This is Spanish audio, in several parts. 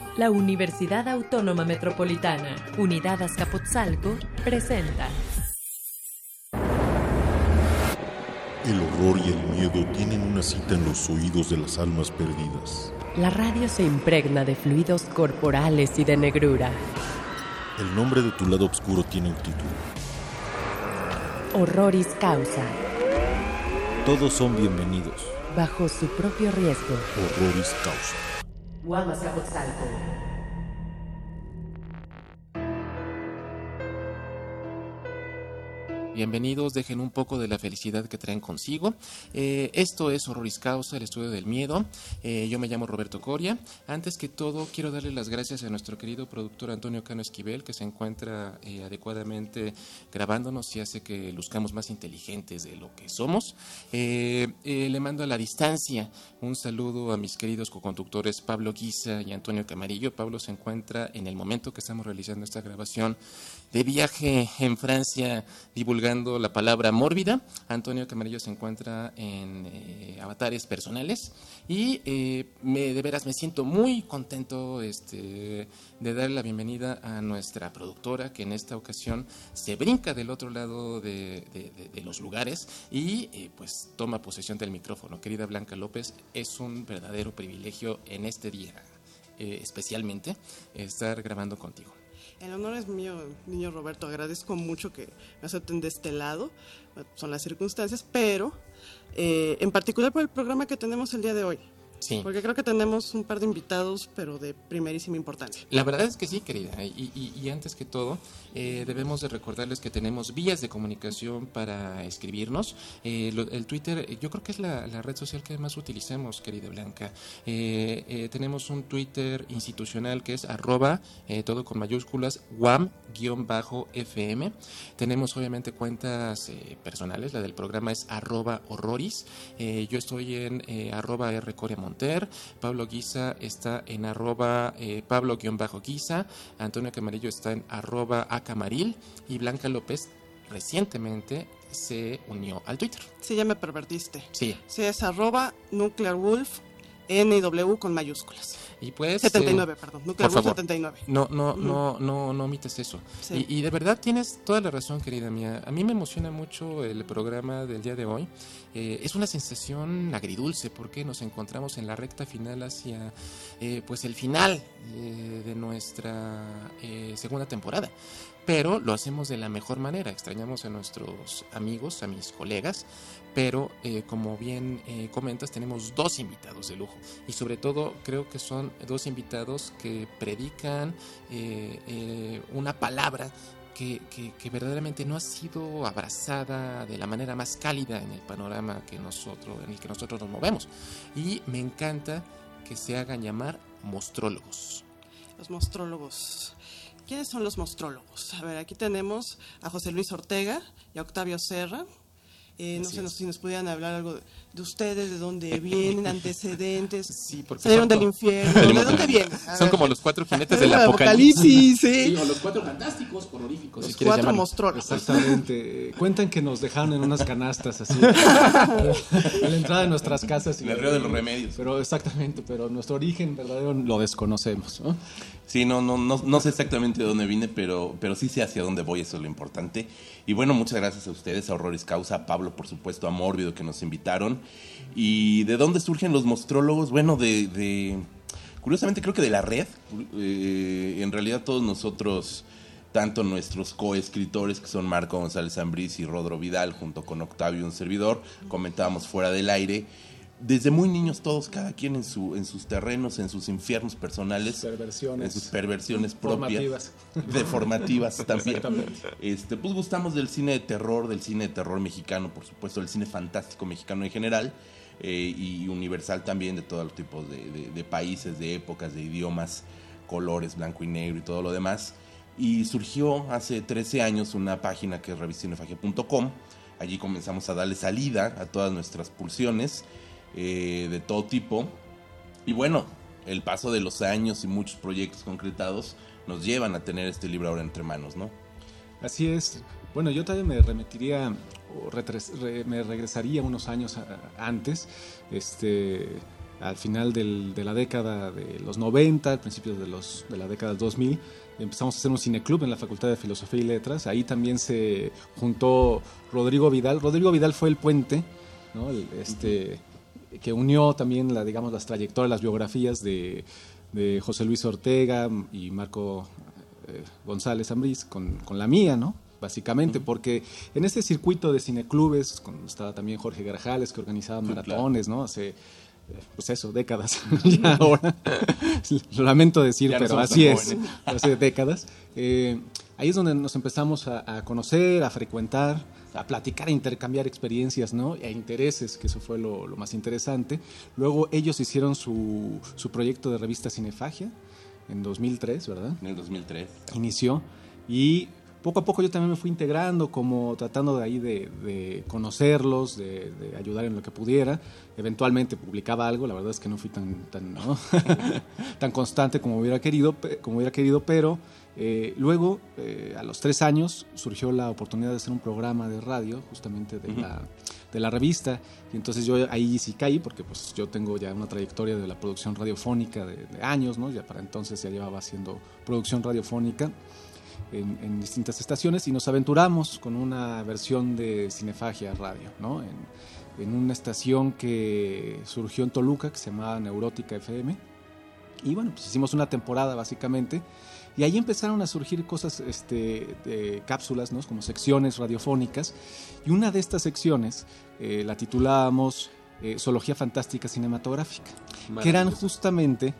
La Universidad Autónoma Metropolitana, Unidad Azcapotzalco, presenta. El horror y el miedo tienen una cita en los oídos de las almas perdidas. La radio se impregna de fluidos corporales y de negrura. El nombre de tu lado oscuro tiene un título. Horroris causa. Todos son bienvenidos. Bajo su propio riesgo. Horroris causa. UAM Azcapotzalco. Bienvenidos, dejen un poco de la felicidad que traen consigo. Esto es Horroris Causa, el estudio del miedo. Yo me llamo Roberto Coria. Antes que todo, quiero darle las gracias a nuestro querido productor Antonio Cano Esquivel, que se encuentra adecuadamente grabándonos y hace que luzcamos más inteligentes de lo que somos. Le mando a la distancia un saludo a mis queridos coconductores Pablo Guisa y Antonio Camarillo. Pablo se encuentra en el momento que estamos realizando esta grabación de viaje en Francia divulgando la palabra mórbida. Antonio Camarillo se encuentra en avatares personales y de veras me siento muy contento de darle la bienvenida a nuestra productora, que en esta ocasión se brinca del otro lado de los lugares y pues toma posesión del micrófono. Querida Blanca López, es un verdadero privilegio en este día especialmente estar grabando contigo. El honor es mío, niño Roberto. Agradezco mucho que me acepten de este lado. Son las circunstancias, pero en particular por el programa que tenemos el día de hoy. Sí. Porque creo que tenemos un par de invitados, pero de primerísima importancia. La verdad es que sí, querida. Y antes que todo, debemos de recordarles que tenemos vías de comunicación para escribirnos. El Twitter, yo creo que es la red social que más utilizamos, querida Blanca. Tenemos un Twitter institucional que es @ todo con mayúsculas, WAM_FM. Tenemos obviamente cuentas personales. La del programa es @horroris. Yo estoy en @rcoreamonter. Pablo Guisa está en @Pablo_Guisa. Antonio Camarillo está en @acamaril. Y Blanca López recientemente se unió al Twitter. Sí, ya me pervertiste. Sí. Sí, es @NuclearWolf, NW con mayúsculas. Y pues 79, perdón, Nuclear Wolf 79. No omites eso. Sí. Y de verdad tienes toda la razón, querida mía. A mí me emociona mucho el programa del día de hoy. Es una sensación agridulce porque nos encontramos en la recta final hacia pues el final de nuestra segunda temporada. Pero lo hacemos de la mejor manera. Extrañamos a nuestros amigos, a mis colegas, pero como bien comentas, tenemos dos invitados de lujo. Y sobre todo creo que son dos invitados que predican una palabra que verdaderamente no ha sido abrazada de la manera más cálida en el panorama en el que nosotros nos movemos. Y me encanta que se hagan llamar mostrólogos. Los mostrólogos. ¿Quiénes son los mostrólogos? A ver, aquí tenemos a José Luis Ortega y a Octavio Serra. No sé si nos pudieran hablar algo de ustedes, de dónde vienen, antecedentes. Sí, porque salieron del infierno. ¿De dónde vienen? Son como los 4 jinetes del apocalipsis. Sí. O los 4 fantásticos, horroríficos. Los si 4 mostrólogos. Exactamente. Cuentan que nos dejaron en unas canastas así a la entrada de nuestras casas. En el río de los remedios. Pero exactamente, pero nuestro origen verdadero lo desconocemos, ¿no? Sí, no sé exactamente de dónde vine, pero sí sé hacia dónde voy, eso es lo importante. Y bueno, muchas gracias a ustedes, a Horroris Causa, a Pablo, por supuesto, a Mórbido, que nos invitaron. ¿Y de dónde surgen los mostrólogos? Bueno, curiosamente creo que de la red. En realidad todos nosotros, tanto nuestros coescritores, que son Marco González Ambriz y Rodro Vidal, junto con Octavio, un servidor, comentábamos fuera del aire. Desde muy niños todos, cada quien en sus terrenos, en sus infiernos personales, en sus perversiones propias, deformativas también. Pues gustamos del cine de terror mexicano, por supuesto, del cine fantástico mexicano en general, y universal también, de todos los tipos de países, de épocas, de idiomas, colores, blanco y negro y todo lo demás. Y surgió hace 13 años una página que es revistcinefagia.com. Allí comenzamos a darle salida a todas nuestras pulsiones de todo tipo. Y bueno, el paso de los años y muchos proyectos concretados nos llevan a tener este libro ahora entre manos, ¿no? Así es. Bueno, yo también me remitiría me regresaría unos años antes. al final de la década de los 90, al principio de la década del 2000, empezamos a hacer un cineclub en la Facultad de Filosofía y Letras. Ahí también se juntó Rodrigo Vidal. Rodrigo Vidal fue el puente, ¿no? Que unió también las trayectorias, las biografías de José Luis Ortega y Marco González Ambriz con la mía, ¿no? Básicamente, porque en este circuito de cineclubes estaba también Jorge Grajales, que organizaba maratones, ¿no? Hace, pues eso, décadas. Ya ahora, lo lamento decir, pero así es, hace décadas. Ahí es donde nos empezamos a conocer, a frecuentar, a platicar, a intercambiar experiencias, ¿no? E intereses, que eso fue lo más interesante. Luego ellos hicieron su proyecto de revista Cinefagia en 2003, ¿verdad? En el 2003. Inició, y poco a poco yo también me fui integrando, como tratando de ahí de conocerlos, de ayudar en lo que pudiera. Eventualmente publicaba algo, la verdad es que no fui tan ¿no? tan constante como hubiera querido, pero luego, a los 3 años, surgió la oportunidad de hacer un programa de radio, justamente de la revista, y entonces yo ahí sí caí, porque pues yo tengo ya una trayectoria de la producción radiofónica de años, ¿no? Ya para entonces ya llevaba haciendo producción radiofónica en distintas estaciones, y nos aventuramos con una versión de Cinefagia Radio, ¿no? En una estación que surgió en Toluca, que se llamaba Neurótica FM, y bueno, pues hicimos una temporada básicamente, y ahí empezaron a surgir cosas, de cápsulas, ¿no? Como secciones radiofónicas, y una de estas secciones la titulábamos Zoología Fantástica Cinematográfica, que eran justamente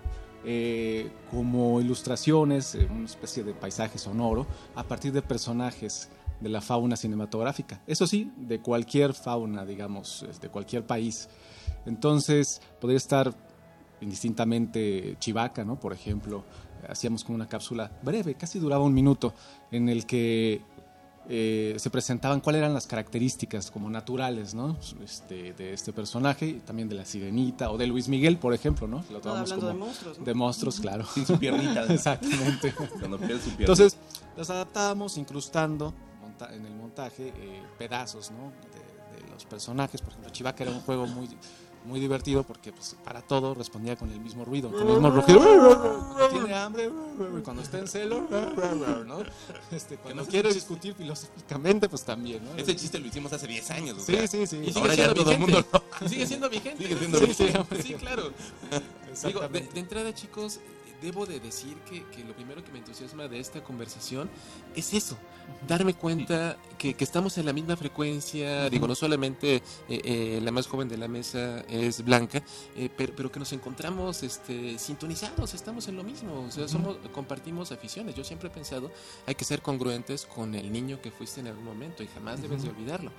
como ilustraciones, una especie de paisaje sonoro a partir de personajes de la fauna cinematográfica, eso sí, de cualquier fauna, digamos, de cualquier país. Entonces podría estar indistintamente Chivaca, ¿no? Por ejemplo, hacíamos como una cápsula breve, casi duraba 1 minuto, en el que se presentaban cuáles eran las características como naturales, ¿no? De este personaje, y también de la Sirenita o de Luis Miguel, por ejemplo, ¿no? Lo tomamos hablando como de monstruos, ¿no? De monstruos, claro. Sin su piernita. Exactamente. Cuando pierde su pierna. Entonces, las adaptábamos incrustando en el montaje pedazos, ¿no? de los personajes. Por ejemplo, Chivaca era un juego muy divertido, porque pues, para todo respondía con el mismo ruido, con el mismo rugido. Cuando tiene hambre, cuando está en celo, ¿no? Cuando quiere discutir filosóficamente, pues también, ¿no? Ese chiste lo hicimos hace 10 años. O Sí, sea, sí, sí. Y sigue ahora ya siendo todo el mundo vigente. Y sigue siendo vigente. Sigue siendo vigente. Sí, claro. Digo, Exactamente. de entrada, chicos, debo de decir que lo primero que me entusiasma de esta conversación es eso, darme cuenta que estamos en la misma frecuencia. Digo, no solamente la más joven de la mesa es Blanca, pero que nos encontramos sintonizados, estamos en lo mismo, o sea, compartimos aficiones. Yo siempre he pensado, hay que ser congruentes con el niño que fuiste en algún momento, y jamás debes de olvidarlo.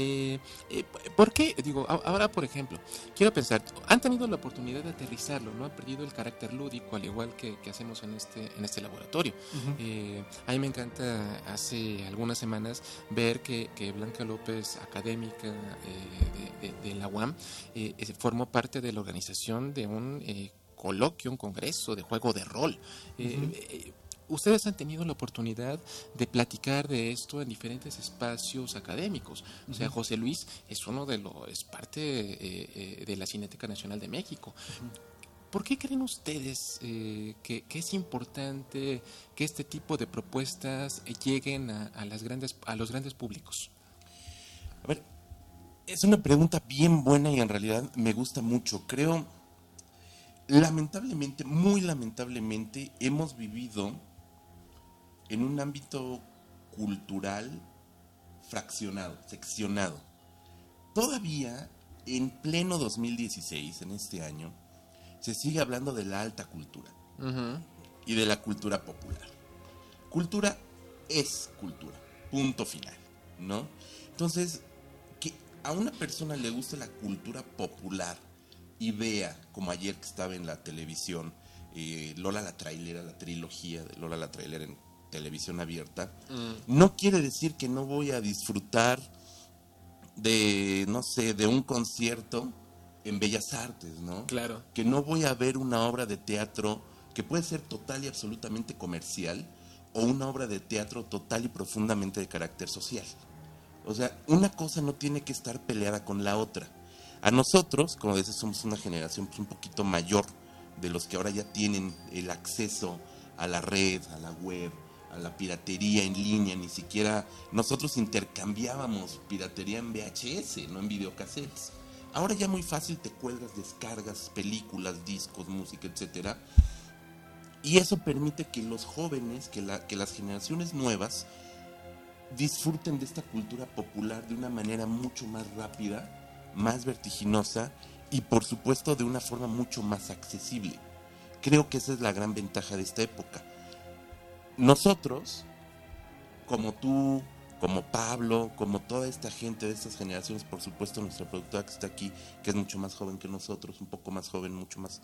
¿Por qué? Digo, ahora, por ejemplo, quiero pensar, han tenido la oportunidad de aterrizarlo, ¿no? Han perdido el carácter lúdico, al igual que hacemos en este laboratorio. A mí me encanta, hace algunas semanas, ver que Blanca López, académica de la UAM, formó parte de la organización de un coloquio, un congreso de juego de rol. Ustedes han tenido la oportunidad de platicar de esto en diferentes espacios académicos. O sea, José Luis es parte de la Cineteca Nacional de México. ¿Por qué creen ustedes que es importante que este tipo de propuestas lleguen a los grandes públicos? A ver, es una pregunta bien buena y en realidad me gusta mucho. Creo, lamentablemente, muy lamentablemente, hemos vivido en un ámbito cultural fraccionado, seccionado. Todavía, en pleno 2016, en este año, se sigue hablando de la alta cultura y de la cultura popular. Cultura es cultura, punto final, ¿no? Entonces, que a una persona le guste la cultura popular y vea, como ayer que estaba en la televisión, Lola la Trailera, la trilogía de Lola la Trailera en televisión abierta, no quiere decir que no voy a disfrutar de, no sé, de un concierto en Bellas Artes, ¿no? Claro. Que no voy a ver una obra de teatro que puede ser total y absolutamente comercial, o una obra de teatro total y profundamente de carácter social. O sea, una cosa no tiene que estar peleada con la otra. A nosotros, como decía, somos una generación pues, un poquito mayor de los que ahora ya tienen el acceso a la red, a la web, a la piratería en línea. Ni siquiera nosotros intercambiábamos piratería en VHS, no en videocassettes. Ahora ya muy fácil te cuelgas, descargas películas, discos, música, etcétera. Y eso permite que los jóvenes, que las generaciones nuevas disfruten de esta cultura popular de una manera mucho más rápida, más vertiginosa y por supuesto de una forma mucho más accesible. Creo que esa es la gran ventaja de esta época. Nosotros, como tú, como Pablo, como toda esta gente de estas generaciones, por supuesto nuestra productora que está aquí, que es mucho más joven que nosotros, un poco más joven, mucho más...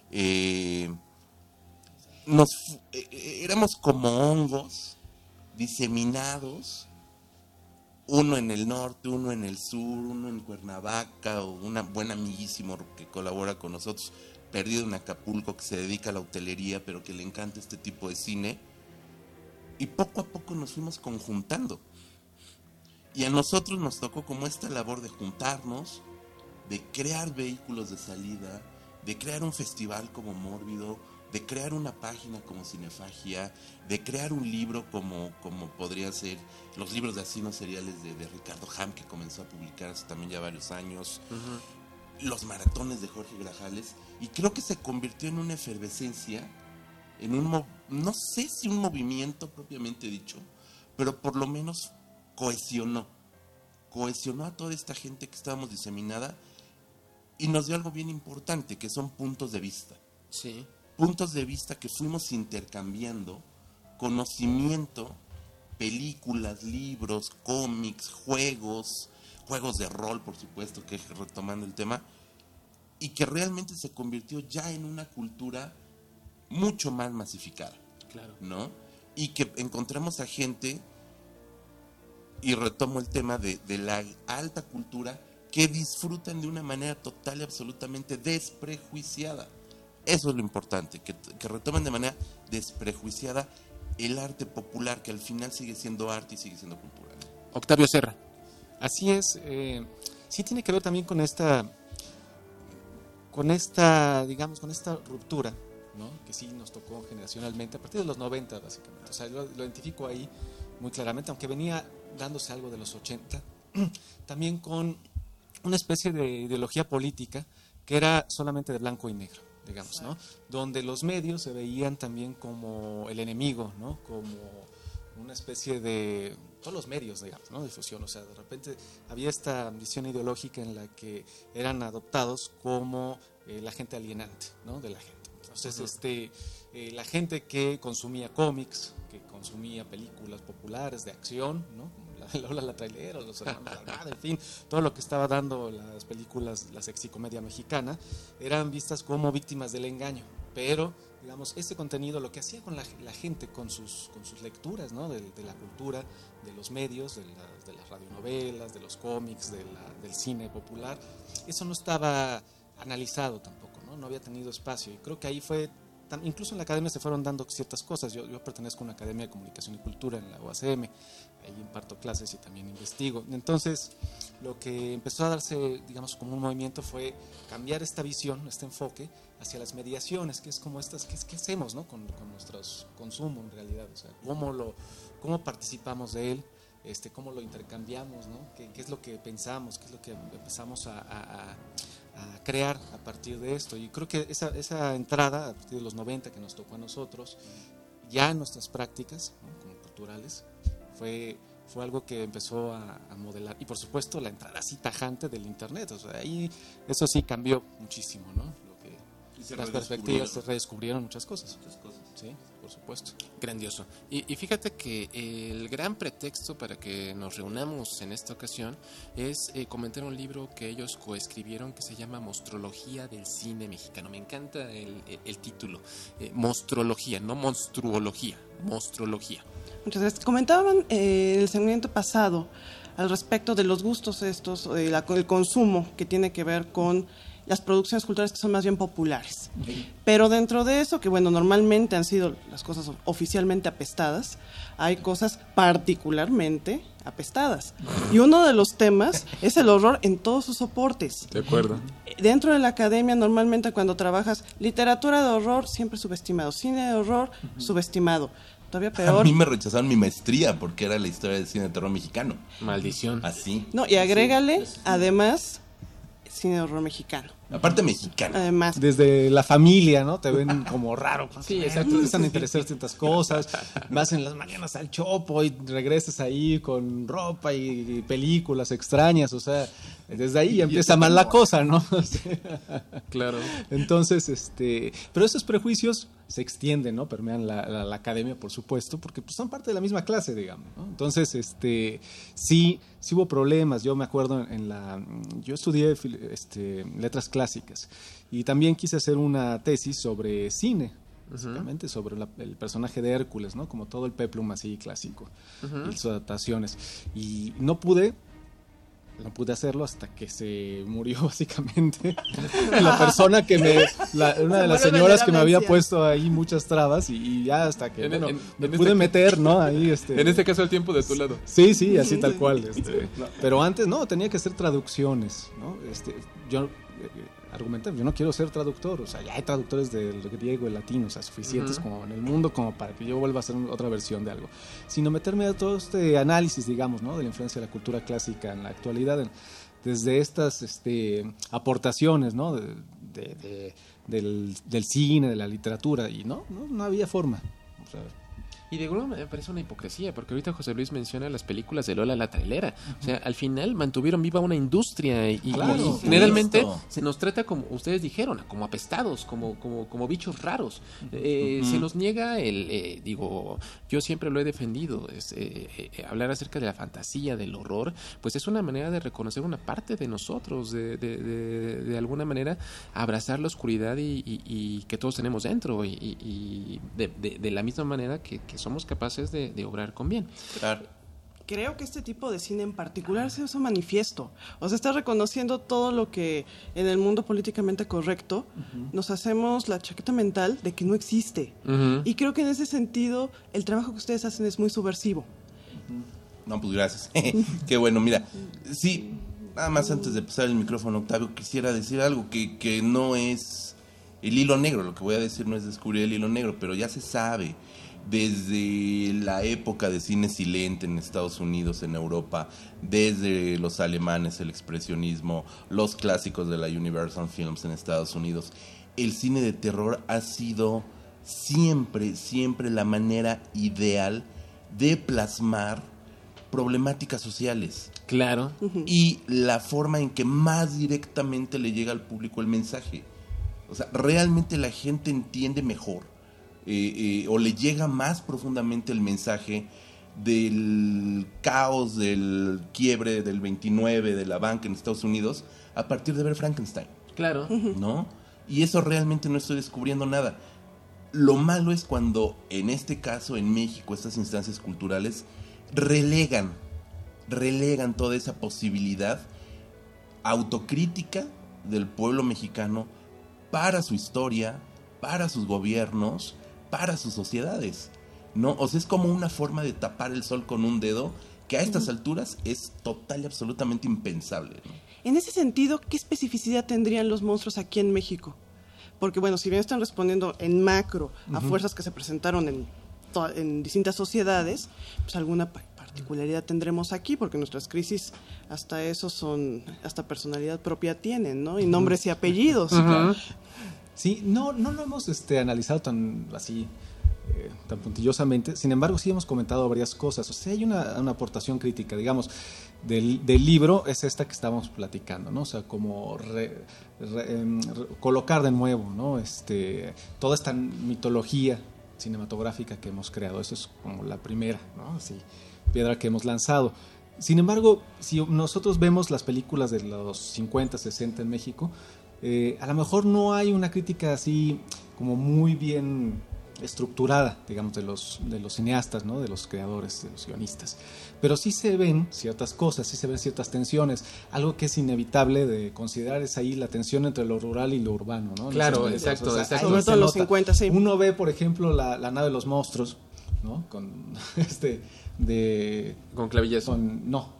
éramos como hongos diseminados, uno en el norte, uno en el sur, uno en Cuernavaca, o un buen amiguísimo que colabora con nosotros, perdido en Acapulco, que se dedica a la hotelería, pero que le encanta este tipo de cine, y poco a poco nos fuimos conjuntando. Y a nosotros nos tocó como esta labor de juntarnos, de crear vehículos de salida, de crear un festival como Mórbido, de crear una página como Cinefagia, de crear un libro como podría ser los libros de asesinos seriales de Ricardo Ham, que comenzó a publicar hace también ya varios años, los maratones de Jorge Grajales, y creo que se convirtió en una efervescencia, en no sé si un movimiento propiamente dicho, pero por lo menos cohesionó a toda esta gente que estábamos diseminada y nos dio algo bien importante, que son puntos de vista. Sí. Puntos de vista que fuimos intercambiando, conocimiento, películas, libros, cómics, juegos de rol, por supuesto, que retomando el tema, y que realmente se convirtió ya en una cultura mucho más masificada. Claro. ¿No? Y que encontramos a gente, y retomo el tema de la alta cultura, que disfrutan de una manera total y absolutamente desprejuiciada. Eso es lo importante, que retomen de manera desprejuiciada el arte popular, que al final sigue siendo arte y sigue siendo cultura. Octavio Serra. Así es. Sí tiene que ver también con esta ruptura, ¿no? Que sí nos tocó generacionalmente a partir de los 90 básicamente. O sea, lo identifico ahí muy claramente, aunque venía dándose algo de los 80, también con una especie de ideología política que era solamente de blanco y negro, digamos, ¿no? Donde los medios se veían también como el enemigo, ¿no? Como una especie de... todos los medios, digamos, ¿no? De difusión, o sea, de repente había esta visión ideológica en la que eran adoptados como la gente alienante, ¿no? De la gente. Entonces, la gente que consumía cómics, que consumía películas populares de acción, ¿no? Lola la trailera, los hermanos Almada, en fin, todo lo que estaba dando las películas, la sexicomedia mexicana, eran vistas como víctimas del engaño. Pero, digamos, este contenido, lo que hacía con la gente, con sus lecturas, ¿no? De la cultura, de los medios, de las radionovelas, de los cómics, del cine popular, eso no estaba analizado tampoco, ¿no? No había tenido espacio. Y creo que ahí fue, incluso en la academia se fueron dando ciertas cosas. Yo pertenezco a una academia de comunicación y cultura en la UACM, ahí imparto clases y también investigo. Entonces, lo que empezó a darse, digamos, como un movimiento fue cambiar esta visión, este enfoque hacia las mediaciones, que es como ¿qué hacemos, ¿no? con nuestro consumo en realidad? O sea, cómo participamos de él, cómo lo intercambiamos, ¿no? ¿Qué es lo que pensamos? ¿Qué es lo que empezamos a crear a partir de esto? Y creo que esa entrada a partir de los 90 que nos tocó a nosotros, ya en nuestras prácticas, ¿no? Como culturales, fue algo que empezó a modelar. Y por supuesto la entrada así tajante del internet, o sea, ahí eso sí cambió muchísimo, ¿no? Las perspectivas, se redescubrieron muchas cosas. Sí, por supuesto. Grandioso. Y fíjate que el gran pretexto para que nos reunamos en esta ocasión es comentar un libro que ellos coescribieron que se llama Monstrología del Cine Mexicano. Me encanta el título. Monstrología, no monstruología, monstrología. Muchas gracias. Comentaban en el segmento pasado al respecto de los gustos estos, el consumo que tiene que ver con las producciones culturales que son más bien populares. Pero dentro de eso, que bueno, normalmente han sido las cosas oficialmente apestadas, hay cosas particularmente apestadas. Y uno de los temas es el horror en todos sus soportes. De acuerdo. Dentro de la academia, normalmente cuando trabajas literatura de horror, siempre subestimado. Cine de horror, subestimado. Todavía A peor. mí me rechazaron mi maestría porque era la historia del cine de terror mexicano. Maldición. Así. No, y agrégale, además, cine de horror mexicano. Aparte mexicano. Además, Desde la familia, ¿no? Te ven como raro. Sí, exacto. Te empiezan a interesar ciertas cosas. Vas en las mañanas al Chopo y regresas ahí con ropa y películas extrañas. O sea, desde ahí ya empieza mal la cosa, ¿no? O sea, Claro. entonces, pero esos prejuicios se extienden, ¿no? Permean la academia, por supuesto, porque pues, son parte de la misma clase, digamos, ¿no? Entonces, sí hubo problemas. Yo me acuerdo yo estudié letras clásicas y también quise hacer una tesis sobre cine, básicamente sobre el personaje de Hércules, ¿no? Como todo el peplum así clásico y sus adaptaciones. Y no pude hacerlo hasta que se murió básicamente la persona una de las señoras que me había puesto ahí muchas trabas y ya hasta que me pude meter, ¿no? Ahí En este caso, el tiempo de tu lado. Sí, así tal cual. Pero antes no, tenía que hacer traducciones, ¿no? Yo argumenté, yo no quiero ser traductor, o sea, ya hay traductores del griego y latino, o sea, suficientes como en el mundo como para que yo vuelva a hacer otra versión de algo, sino meterme a todo este análisis, digamos, ¿no? De la influencia de la cultura clásica en la actualidad, desde estas aportaciones, ¿no? Del cine, de la literatura, y no había forma. O sea, Y de alguna manera me parece una hipocresía, porque ahorita José Luis menciona las películas de Lola la trailera. O sea, al final mantuvieron viva una industria y generalmente Listo. se nos trata, como ustedes dijeron, como apestados, como bichos raros. Se nos niega yo siempre lo he defendido, hablar acerca de la fantasía, del horror, pues es una manera de reconocer una parte de nosotros, de alguna manera abrazar la oscuridad y que todos tenemos dentro y de la misma manera que somos capaces de obrar con bien. Claro. creo que este tipo de cine en particular se hizo manifiesto. O sea, está reconociendo todo lo que en el mundo políticamente correcto nos hacemos la chaqueta mental de que no existe. Y creo que en ese sentido el trabajo que ustedes hacen es muy subversivo. No, pues gracias. Qué bueno, mira. Sí, nada más antes de pasar el micrófono, Octavio, quisiera decir algo que no es el hilo negro. Lo que voy a decir no es descubrir el hilo negro, pero ya se sabe. Desde la época de cine silente en Estados Unidos, en Europa, desde los alemanes, el expresionismo, los clásicos de la Universal Films en Estados Unidos, el cine de terror ha sido siempre la manera ideal de plasmar problemáticas sociales. Claro. Y la forma en que más directamente le llega al público el mensaje. O sea, realmente la gente entiende mejor. O le llega más profundamente el mensaje del caos, del quiebre del 29 de la banca en Estados Unidos a partir de ver Frankenstein. Claro. ¿No? Y eso realmente no estoy descubriendo nada. Lo malo es cuando, en este caso, en México, estas instancias culturales relegan toda esa posibilidad autocrítica del pueblo mexicano para su historia, para sus gobiernos, para sus sociedades, ¿no? O sea, es como una forma de tapar el sol con un dedo que a estas alturas es total y absolutamente impensable, ¿no? En ese sentido, ¿qué especificidad tendrían los monstruos aquí en México? Porque, bueno, si bien están respondiendo en macro a fuerzas que se presentaron en distintas sociedades, pues alguna particularidad tendremos aquí, porque nuestras crisis hasta eso hasta personalidad propia tienen, ¿no? Y nombres y apellidos. Sí, no lo hemos analizado tan así, tan puntillosamente. Sin embargo, sí hemos comentado varias cosas. O sea, hay una aportación crítica, digamos, del libro, es esta que estábamos platicando, ¿no? O sea, como colocar de nuevo, ¿no? Toda esta mitología cinematográfica que hemos creado. Eso es como la primera, ¿no? Así, piedra que hemos lanzado. Sin embargo, si nosotros vemos las películas de los 50, 60 en México, a lo mejor no hay una crítica así como muy bien estructurada, digamos, de los cineastas, ¿no? De los creadores, de los guionistas. Pero sí se ven ciertas cosas, sí se ven ciertas tensiones. Algo que es inevitable de considerar es ahí la tensión entre lo rural y lo urbano, ¿no? Claro, exacto. Sobre todo en los 50, sí. Uno ve, por ejemplo, la nave de los monstruos, ¿no? Con Con clavillazo. con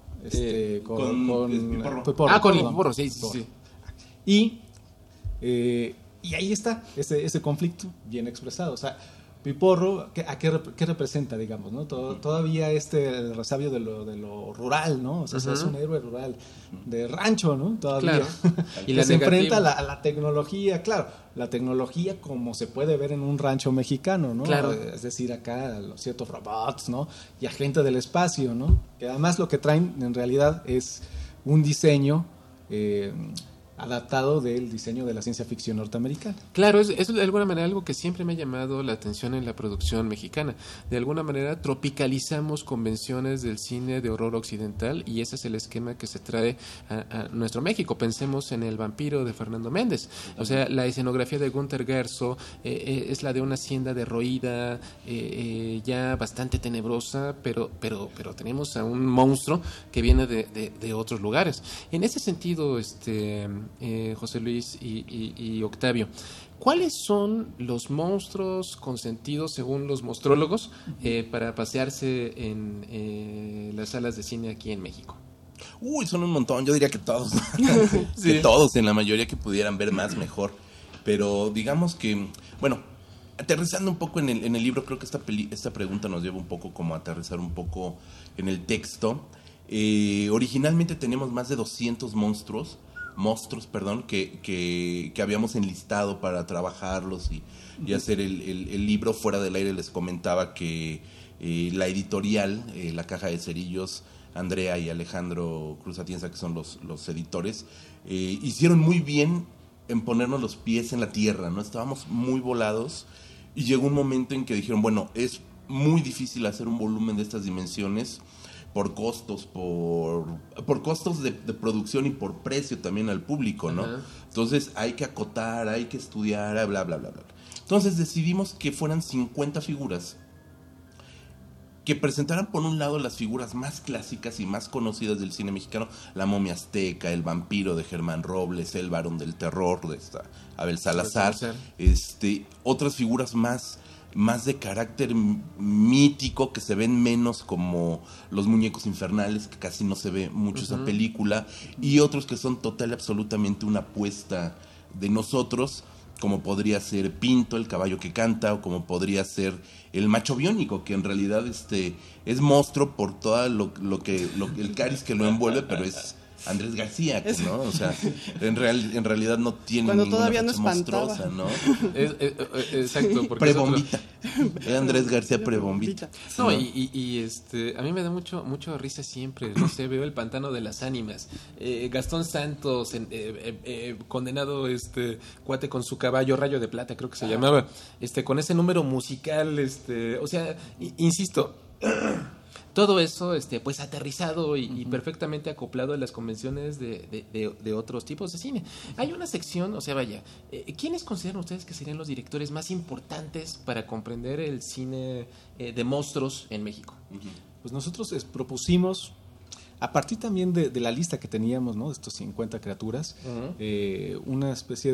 Piporro. Con el perdón. Piporro, sí. Y ahí está ese conflicto bien expresado. O sea, Piporro, ¿qué representa, digamos, ¿no? Todavía el resabio de lo rural, ¿no? O sea, es un héroe rural, de rancho, ¿no? Todavía. Claro. Y se enfrenta a la tecnología, claro. La tecnología como se puede ver en un rancho mexicano, ¿no? Claro. Es decir, acá los ciertos robots, ¿no? Y a gente del espacio, ¿no? Que además lo que traen en realidad es un diseño adaptado del diseño de la ciencia ficción norteamericana. Claro, es de alguna manera algo que siempre me ha llamado la atención en la producción mexicana. De alguna manera tropicalizamos convenciones del cine de horror occidental y ese es el esquema que se trae a nuestro México. Pensemos en El vampiro de Fernando Méndez. O sea, la escenografía de Günter Gerso es la de una hacienda derroída, ya bastante tenebrosa, pero tenemos a un monstruo que viene de otros lugares. En ese sentido, José Luis y Octavio, ¿cuáles son los monstruos consentidos según los monstrólogos para pasearse en las salas de cine aquí en México? Uy, son un montón, yo diría que todos. Sí. Que todos, en la mayoría que pudieran ver más, mejor. Pero digamos que, bueno, aterrizando un poco en el libro, creo que esta pregunta nos lleva un poco como a aterrizar un poco en el texto. Originalmente tenemos más de 200 monstruos, que habíamos enlistado para trabajarlos y hacer el libro. Fuera del aire les comentaba que la editorial, La Caja de Cerillos, Andrea y Alejandro Cruz Atienza, que son los editores, hicieron muy bien en ponernos los pies en la tierra, ¿no? Estábamos muy volados y llegó un momento en que dijeron, bueno, es muy difícil hacer un volumen de estas dimensiones por costos, por costos de producción y por precio también al público, ¿no? Ajá. Entonces hay que acotar, hay que estudiar, bla, bla, bla, bla. Entonces decidimos que fueran 50 figuras que presentaran por un lado las figuras más clásicas y más conocidas del cine mexicano, la momia azteca, el vampiro de Germán Robles, el varón del terror de Abel Salazar, otras figuras más de carácter mítico, que se ven menos, como Los Muñecos Infernales, que casi no se ve mucho esa película, y otros que son total y absolutamente una apuesta de nosotros, como podría ser Pinto, el caballo que canta, o como podría ser el macho biónico, que en realidad es monstruo por todo el cariz que lo envuelve, pero es Andrés García, ¿no? O sea, en realidad no tiene Cuando ninguna todavía no fecha espantaba. monstruosa, ¿no? Exacto, porque Prebombita. Era Andrés García Prebombita. No, y a mí me da mucho risa siempre, no sé, veo El Pantano de las Ánimas, Gastón Santos, condenado cuate con su caballo, Rayo de Plata creo que se llamaba, con ese número musical, o sea, insisto, todo eso, pues aterrizado y perfectamente acoplado a las convenciones de otros tipos de cine. Hay una sección, o sea, vaya, ¿quiénes consideran ustedes que serían los directores más importantes para comprender el cine de monstruos en México? Pues nosotros propusimos, a partir también de la lista que teníamos, ¿no? De estos 50 criaturas, una especie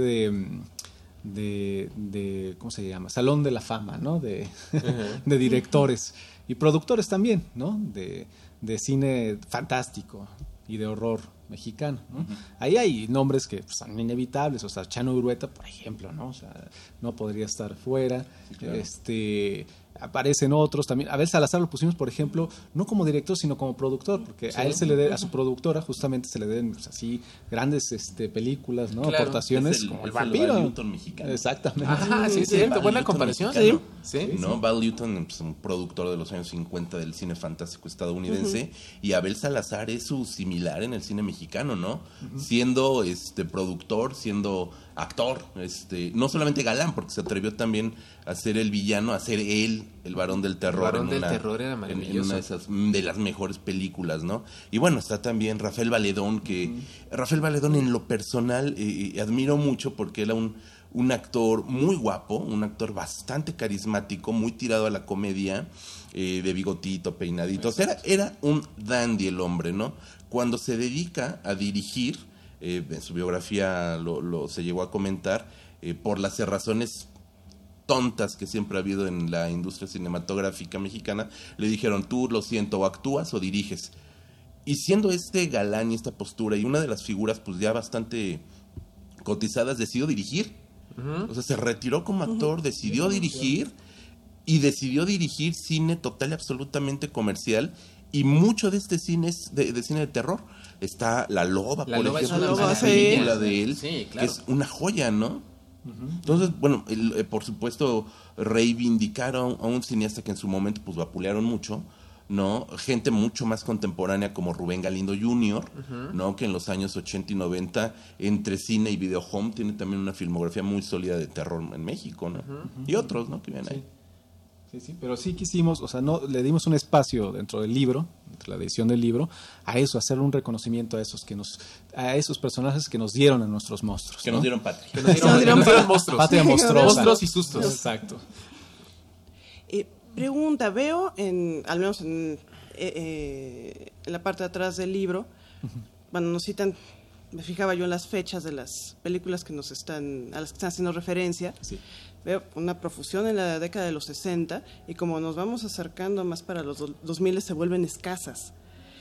de ¿cómo se llama? Salón de la fama, ¿no? De directores y productores también, ¿no? De cine fantástico y de horror mexicano, ¿no? Ahí hay nombres que son inevitables, o sea, Chano Urueta, por ejemplo, ¿no? O sea, no podría estar fuera. Sí, claro. Aparecen otros también. Abel Salazar lo pusimos, por ejemplo, no como director, sino como productor, porque a él a su productora justamente se le den, pues, así grandes películas, ¿no? Claro. Aportaciones como El Vampiro. Val Newton mexicano. Exactamente. Ajá, sí, es cierto, buena comparación. Sí. ¿No? Val Newton, pues, un productor de los años 50 del cine fantástico estadounidense, y Abel Salazar es su similar en el cine mexicano, ¿no? Siendo productor, siendo actor, no solamente galán, porque se atrevió también a ser el villano, a ser él, el varón del terror. El varón del terror era maravilloso. En una de las mejores películas, ¿no? Y bueno, está también Rafael Valedón, que Rafael Valedón en lo personal admiro mucho, porque era un un actor muy guapo, un actor bastante carismático, muy tirado a la comedia, de bigotito, peinadito. O sea, era un dandy el hombre, ¿no? Cuando se dedica a dirigir, en su biografía se llegó a comentar, por las razones tontas que siempre ha habido en la industria cinematográfica mexicana, le dijeron, tú lo siento, o actúas o diriges. Y siendo este galán y esta postura y una de las figuras pues ya bastante cotizadas, decidió dirigir. O sea, se retiró como actor, decidió dirigir y decidió dirigir cine total y absolutamente comercial, y mucho de este cine es de cine de terror. Está La Loba, por ejemplo, Es una película de él, sí, claro. que es una joya, ¿no? Entonces, bueno, por supuesto reivindicaron a un cineasta que en su momento pues vapulearon mucho, ¿no? Gente mucho más contemporánea como Rubén Galindo Jr., ¿no? Que en los años 80 y 90 entre cine y video home tiene también una filmografía muy sólida de terror en México, ¿no? Y otros, ¿no? Que vienen ahí. Sí, pero sí quisimos, o sea, no le dimos un espacio dentro del libro, entre la edición del libro, a eso, hacer un reconocimiento a esos personajes que nos dieron a nuestros monstruos, Que ¿no? nos dieron patria. Que nos dieron monstruos. Patria monstruosa. Monstruos y sustos. Exacto. Pregunta, veo al menos en la parte de atrás del libro, bueno, nos citan, me fijaba yo en las fechas de las películas a las que están haciendo referencia. Sí. Veo una profusión en la década de los 60, y como nos vamos acercando más para los 2000 se vuelven escasas.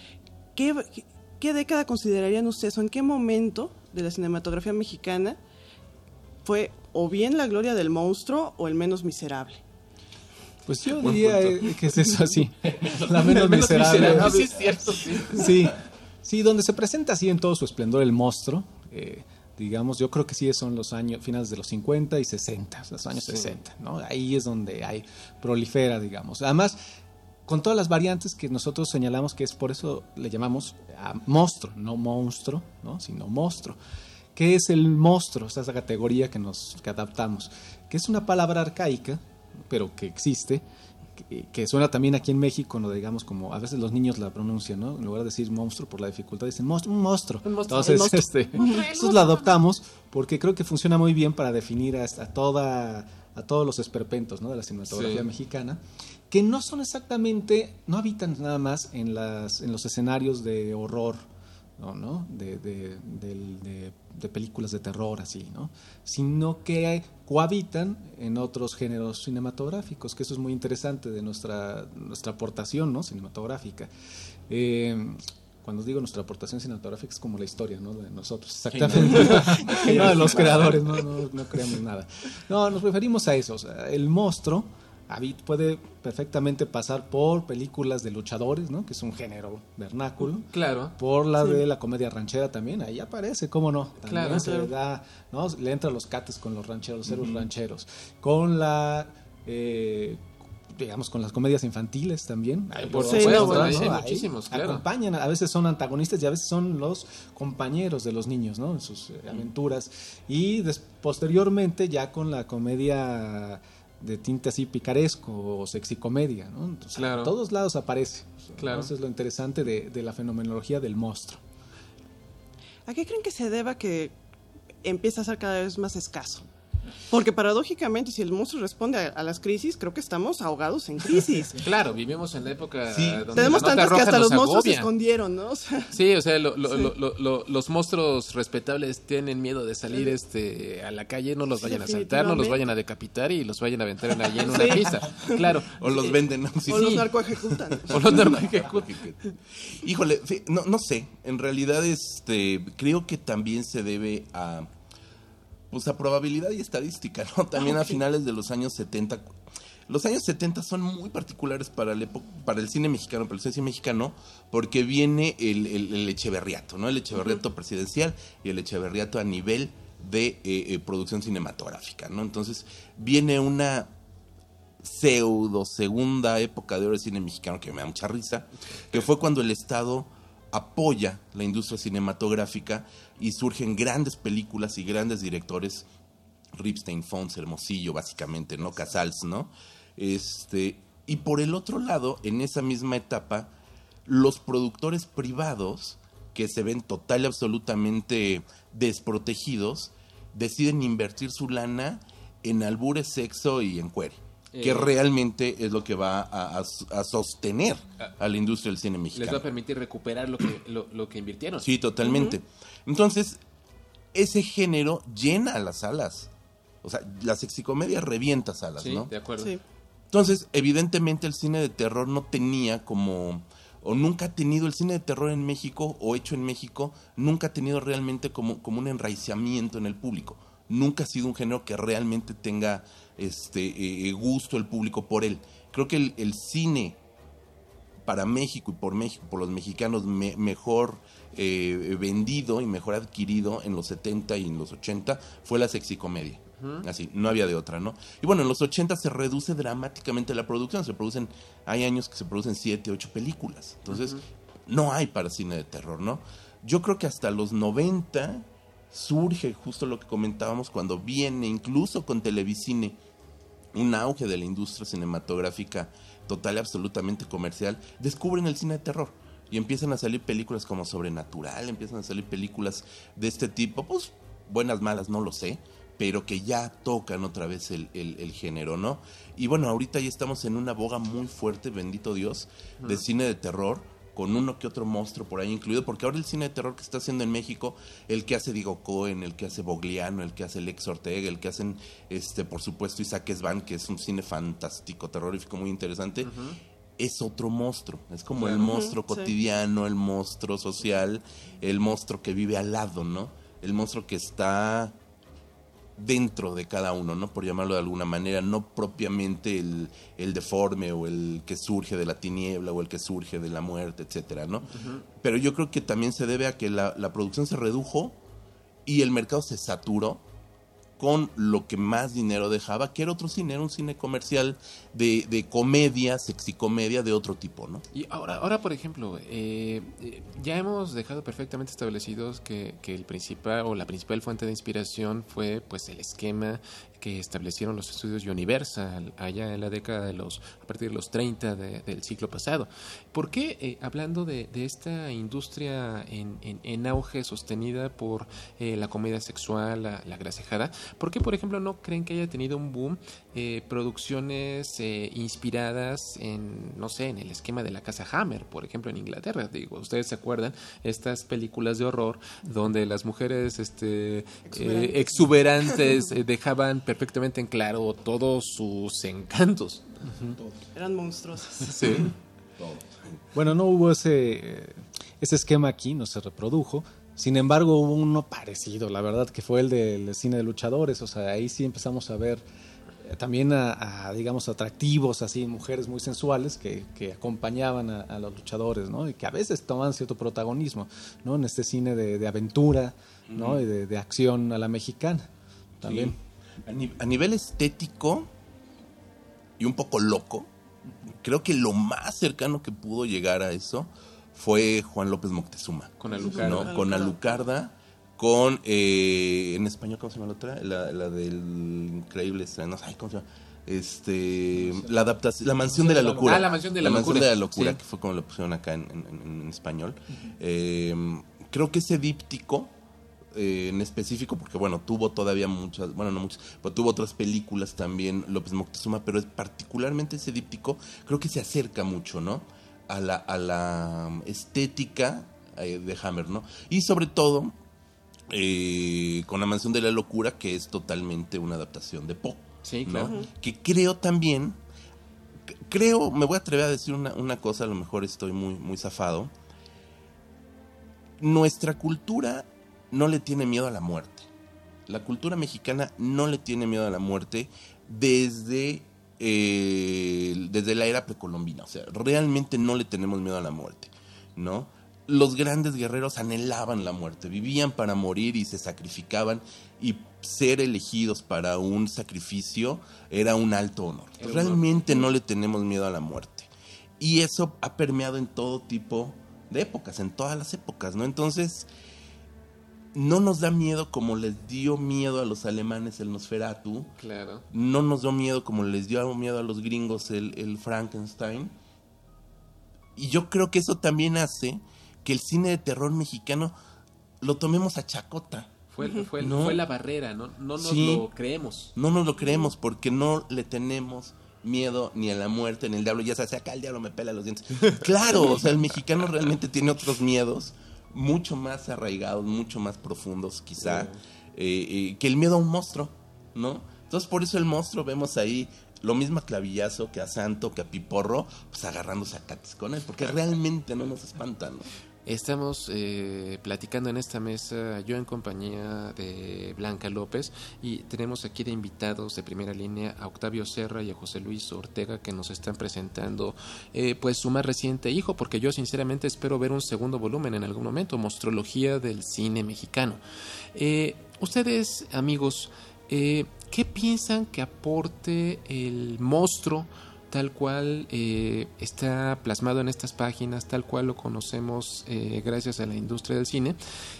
¿Qué década considerarían ustedes, o en qué momento de la cinematografía mexicana fue o bien la gloria del monstruo o el menos miserable? Pues yo diría que es eso así, la menos miserable. Sí, es cierto, sí. Sí, donde se presenta así en todo su esplendor el monstruo, digamos, yo creo que sí son los años, finales de los 50 y 60, los años 60, ¿no? Ahí es donde hay prolifera, digamos. Además, con todas las variantes que nosotros señalamos, que es por eso le llamamos a monstruo, no monstruo, ¿no? Sino monstruo. ¿Qué es el monstruo? Esa es la categoría que adaptamos, que es una palabra arcaica, pero que existe, que suena también aquí en México, no digamos, como a veces los niños la pronuncian, ¿no? En lugar de decir monstruo por la dificultad, dicen un monstruo. Entonces, nosotros la adoptamos porque creo que funciona muy bien para definir a todos los esperpentos, ¿no? De la cinematografía mexicana, que no son exactamente, no habitan nada más en los escenarios de horror, ¿no? De películas de terror, así, ¿no? Sino que cohabitan en otros géneros cinematográficos, que eso es muy interesante de nuestra aportación, ¿no? Cinematográfica. Cuando digo nuestra aportación cinematográfica es como la historia, ¿no? De nosotros, exactamente. No de los creadores, no creamos nada. No, nos referimos a eso. O sea, el monstruo puede perfectamente pasar por películas de luchadores, ¿no? Que es un género vernáculo. Claro. Por de la comedia ranchera también, ahí aparece, ¿cómo no? También claro, se le da, ¿no? Le entran los cates con los rancheros, los héroes rancheros. Con digamos, con las comedias infantiles también. Por supuesto, bueno, ¿no? hay muchísimos, claro. Acompañan, a veces son antagonistas y a veces son los compañeros de los niños, ¿no? En sus aventuras. Y posteriormente ya con la comedia de tinte así picaresco o sexicomedia, ¿no? Entonces, claro. A todos lados aparece. Claro. Eso es lo interesante de la fenomenología del monstruo. ¿A qué creen que se deba que empieza a ser cada vez más escaso? Porque paradójicamente, si el monstruo responde a las crisis, creo que estamos ahogados en crisis. Claro, vivimos en la época donde tenemos la nota tantas que roja hasta los nos monstruos se agobia. escondieron, ¿no? O sea, Sí, o sea, los monstruos respetables tienen miedo de salir a la calle, no los vayan a asaltar, no los vayan a decapitar y los vayan a aventar allí en una pista. Claro. O los venden, ¿no? Sí, o los narcoejecutan. O los narcoejecutan. Híjole, no sé. En realidad, creo que también se debe a probabilidad y estadística, ¿no? También a finales de los años 70. Los años 70 son muy particulares para el cine mexicano, para el cine mexicano, porque viene el Echeverriato, ¿no? El Echeverriato presidencial y el Echeverriato a nivel de producción cinematográfica, ¿no? Entonces viene una pseudo segunda época de oro del cine mexicano que me da mucha risa, que fue cuando el Estado apoya la industria cinematográfica y surgen grandes películas y grandes directores, Ripstein, Fons, Hermosillo, básicamente, ¿no? Casals, ¿no? Y por el otro lado, en esa misma etapa, los productores privados, que se ven total y absolutamente desprotegidos, deciden invertir su lana en albures, sexo y encuere, que realmente es lo que va a sostener a la industria del cine mexicano. Les va a permitir recuperar lo que invirtieron. Sí, totalmente. Entonces, ese género llena las salas. O sea, la sexicomedia revienta salas, Sí, ¿no? de acuerdo. Sí. Entonces, evidentemente el cine de terror no tenía como, o nunca ha tenido el cine de terror en México, o hecho en México, nunca ha tenido realmente como un enraizamiento en el público. Nunca ha sido un género que realmente tenga gusto el público por él. Creo que el cine para México, por los mexicanos, mejor vendido y mejor adquirido en los 70 y en los 80 fue la sexicomedia. Así, no había de otra, ¿no? Y bueno, en los 80 se reduce dramáticamente la producción. Hay años que se producen 7, 8 películas. Entonces, no hay para cine de terror, ¿no? Yo creo que hasta los 90 surge justo lo que comentábamos, cuando viene, incluso con Televicine, un auge de la industria cinematográfica total y absolutamente comercial. Descubren el cine de terror y empiezan a salir películas como Sobrenatural, empiezan a salir películas de este tipo, pues buenas, malas, no lo sé, pero que ya tocan otra vez el género, ¿no? Y bueno, ahorita ya estamos en una boga muy fuerte, bendito Dios, de cine de terror, con uno que otro monstruo por ahí incluido, porque ahora el cine de terror que está haciendo en México, el que hace Diego Cohen, el que hace Bogliano, el que hace Lex Ortega, el que hacen, por supuesto, Isaac Svan, que es un cine fantástico, terrorífico, muy interesante, es otro monstruo, es como el monstruo cotidiano, el monstruo social, el monstruo que vive al lado, ¿no? El monstruo que está dentro de cada uno, ¿no? Por llamarlo de alguna manera, no propiamente el deforme o el que surge de la tiniebla o el que surge de la muerte, etcétera, ¿no? Pero yo creo que también se debe a que la producción se redujo y el mercado se saturó con lo que más dinero dejaba, que era otro cine, era un cine comercial de comedia, sexicomedia de otro tipo, ¿no? Y ahora por ejemplo, ya hemos dejado perfectamente establecidos que el principal o la principal fuente de inspiración fue pues el esquema que establecieron los estudios Universal allá en la década a partir de los 30 del siglo pasado. ¿Por qué, hablando de esta industria en auge sostenida por la comedia sexual, la grasejada, por qué, por ejemplo, no creen que haya tenido un boom producciones inspiradas en, no sé, en el esquema de la casa Hammer, por ejemplo, en Inglaterra? Digo, ustedes se acuerdan estas películas de horror donde las mujeres exuberantes dejaban perfectamente en claro todos sus encantos. Eran monstruosas. Sí. Bueno, no hubo ese esquema aquí, no se reprodujo. Sin embargo, hubo uno parecido, la verdad, que fue el del cine de luchadores. O sea, ahí sí empezamos a ver también digamos, atractivos, así, mujeres muy sensuales que acompañaban a los luchadores, ¿no? Y que a veces tomaban cierto protagonismo, ¿no? En este cine de aventura, ¿no? Y de acción a la mexicana también. Sí. A nivel estético y un poco loco, creo que lo más cercano que pudo llegar a eso fue Juan López Moctezuma. Con Alucarda. ¿No? Con Alucarda, con, en español, ¿cómo se llama la otra? La del increíble, no sé, ¿cómo se llama? La adaptación, La Mansión de la Locura. La Mansión de la Locura. Locura. De la Locura, Sí. que fue como lo pusieron acá en español. Creo que ese díptico, en específico, porque bueno, tuvo todavía muchas, bueno, no muchas, pero tuvo otras películas también López Moctezuma, pero particularmente ese díptico creo que se acerca mucho, ¿no? A la estética de Hammer, ¿no? Y sobre todo con La Mansión de la Locura, que es totalmente una adaptación de Poe. Sí, ¿no? claro. Que creo también, me voy a atrever a decir una cosa, a lo mejor estoy muy, muy zafado. Nuestra cultura no le tiene miedo a la muerte. La cultura mexicana no le tiene miedo a la muerte desde la era precolombina. O sea, realmente no le tenemos miedo a la muerte, ¿no? Los grandes guerreros anhelaban la muerte, vivían para morir y se sacrificaban, y ser elegidos para un sacrificio era un alto honor. Realmente no le tenemos miedo a la muerte. Y eso ha permeado en todo tipo de épocas, en todas las épocas, ¿no? Entonces, no nos da miedo como les dio miedo a los alemanes el Nosferatu. Claro. No nos dio miedo como les dio miedo a los gringos el Frankenstein. Y yo creo que eso también hace que el cine de terror mexicano lo tomemos a chacota. Fue la barrera, no nos lo creemos. No nos lo creemos porque no le tenemos miedo ni a la muerte ni al diablo. Ya sabes, acá el diablo me pela los dientes. Claro, o sea, el mexicano realmente tiene otros miedos mucho más arraigados, mucho más profundos quizá, que el miedo a un monstruo, ¿no? Entonces por eso el monstruo vemos ahí lo mismo a Clavillazo que a Santo, que a Piporro, pues agarrándose a cates con él, porque realmente no nos espantan, ¿no? Estamos platicando en esta mesa, yo en compañía de Blanca López, y tenemos aquí de invitados de primera línea a Octavio Serra y a José Luis Ortega, que nos están presentando pues su más reciente hijo, porque yo sinceramente espero ver un segundo volumen en algún momento, Monstrología del cine mexicano. Ustedes, amigos, ¿qué piensan que aporte el monstruo tal cual está plasmado en estas páginas, tal cual lo conocemos gracias a la industria del cine,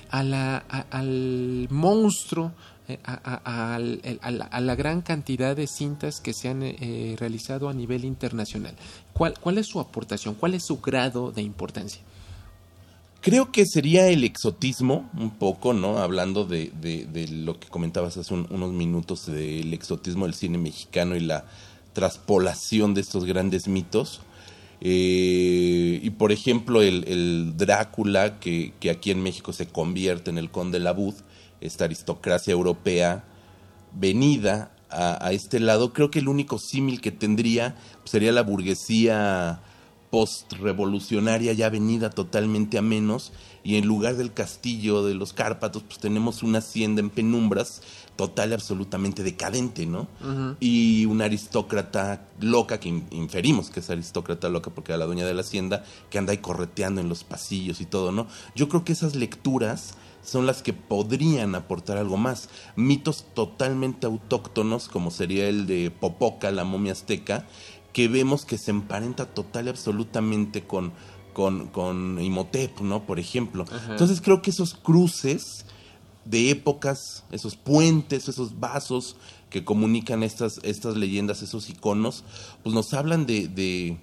al monstruo, a la gran cantidad de cintas que se han realizado a nivel internacional? ¿Cuál es su aportación? ¿Cuál es su grado de importancia? Creo que sería el exotismo, un poco, ¿no? Hablando de lo que comentabas hace unos minutos, del exotismo del cine mexicano y la traspolación de estos grandes mitos. Y por ejemplo, el Drácula, que aquí en México se convierte en el Conde Labud, esta aristocracia europea venida a este lado. Creo que el único símil que tendría sería la burguesía post-revolucionaria ya venida totalmente a menos, y en lugar del castillo de los Cárpatos pues tenemos una hacienda en penumbras total y absolutamente decadente, ¿no? Uh-huh. Y una aristócrata loca, que inferimos que es aristócrata loca porque era la dueña de la hacienda, que anda ahí correteando en los pasillos y todo, ¿no? Yo creo que esas lecturas son las que podrían aportar algo más. Mitos totalmente autóctonos, como sería el de Popoca, la momia azteca, que vemos que se emparenta total y absolutamente con Imhotep, ¿no? Por ejemplo. Ajá. Entonces creo que esos cruces de épocas, esos puentes, esos vasos que comunican estas leyendas, esos iconos, pues nos hablan de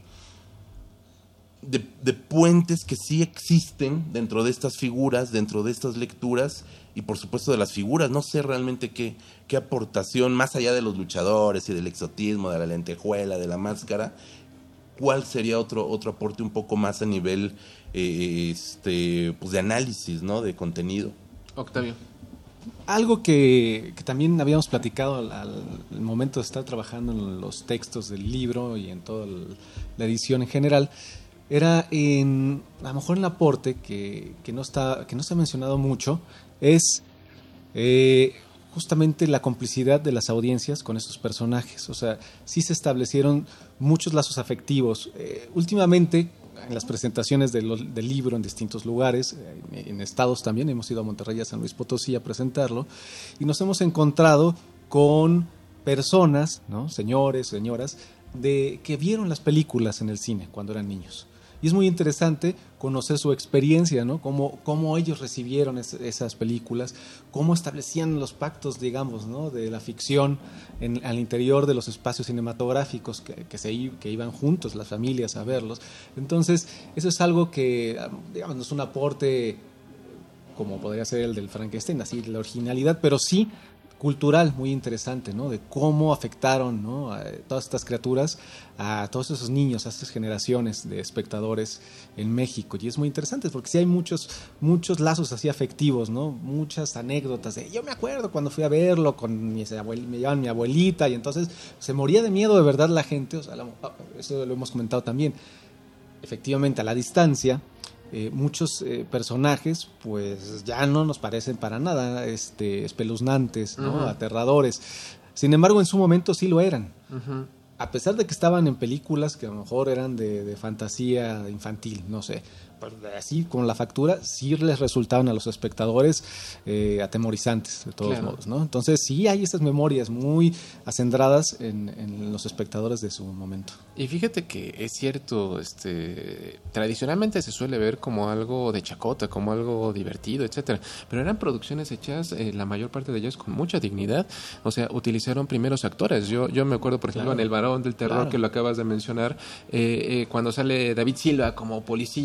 puentes que sí existen dentro de estas figuras, dentro de estas lecturas, y por supuesto de las figuras. No sé realmente qué aportación, más allá de los luchadores y del exotismo, de la lentejuela, de la máscara, cuál sería otro aporte un poco más a nivel pues de análisis, ¿no? De contenido. Octavio. Algo que también habíamos platicado al momento de estar trabajando en los textos del libro y en toda la edición en general, era a lo mejor el aporte que no se ha mencionado mucho, es justamente la complicidad de las audiencias con estos personajes. O sea, sí se establecieron muchos lazos afectivos. Últimamente, en las presentaciones del libro en distintos lugares, en estados también, hemos ido a Monterrey, a San Luis Potosí a presentarlo, y nos hemos encontrado con personas, ¿no? Señores, señoras, que vieron las películas en el cine cuando eran niños. Y es muy interesante conocer su experiencia, ¿no? Cómo ellos recibieron esas películas, cómo establecían los pactos, digamos, ¿no? De la ficción al interior de los espacios cinematográficos que iban juntos las familias a verlos. Entonces, eso es algo que, digamos, no es un aporte como podría ser el del Frankenstein, así la originalidad, pero sí cultural muy interesante, ¿no? De cómo afectaron, ¿no? A todas estas criaturas, a todos esos niños, a estas generaciones de espectadores en México. Y es muy interesante porque sí hay muchos lazos así afectivos, ¿no? Muchas anécdotas de yo me acuerdo cuando fui a verlo con me llevaban mi abuelita, y entonces se moría de miedo de verdad la gente. O sea, eso lo hemos comentado también. Efectivamente, a la distancia, muchos personajes pues ya no nos parecen para nada espeluznantes, ¿no? Uh-huh. Aterradores. Sin embargo, en su momento sí lo eran. Uh-huh. A pesar de que estaban en películas que a lo mejor eran de fantasía infantil, no sé, pues así con la factura sí les resultaban a los espectadores atemorizantes de todos modos, ¿no? Entonces sí hay estas memorias muy acendradas en los espectadores de su momento. Y fíjate que es cierto, tradicionalmente se suele ver como algo de chacota, como algo divertido, etcétera, pero eran producciones hechas, la mayor parte de ellas con mucha dignidad. O sea, utilizaron primeros actores. Yo me acuerdo, por ejemplo, en El Varón del Terror, que lo acabas de mencionar, cuando sale David Silva como policía, sí,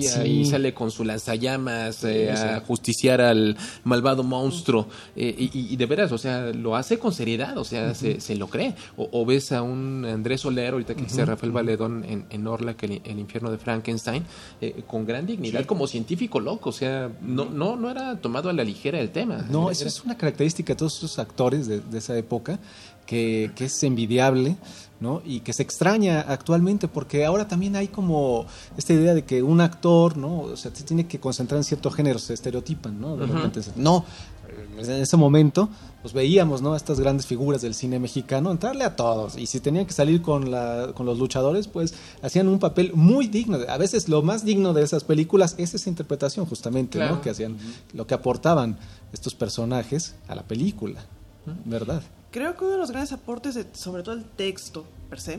y sale con su lanzallamas a justiciar al malvado monstruo. Y de veras, o sea, lo hace con seriedad, o sea, se lo cree. O ves a un Andrés Soler, ahorita que dice Rafael Valedón en Orla, que el infierno de Frankenstein, con gran dignidad como científico loco, o sea, no era tomado a la ligera el tema. No, eso es una característica de todos esos actores de esa época que es envidiable, ¿no? Y que se extraña actualmente, porque ahora también hay como esta idea de que un actor, ¿no? O sea, se tiene que concentrar en cierto género, se estereotipan, ¿no? De repente, no, en ese momento pues veíamos, ¿no?, estas grandes figuras del cine mexicano entrarle a todos, y si tenían que salir con los luchadores, pues hacían un papel muy digno. A veces lo más digno de esas películas es esa interpretación, justamente, claro, ¿no?, que hacían, lo que aportaban estos personajes a la película, ¿verdad? Creo que uno de los grandes aportes, sobre todo el texto per se,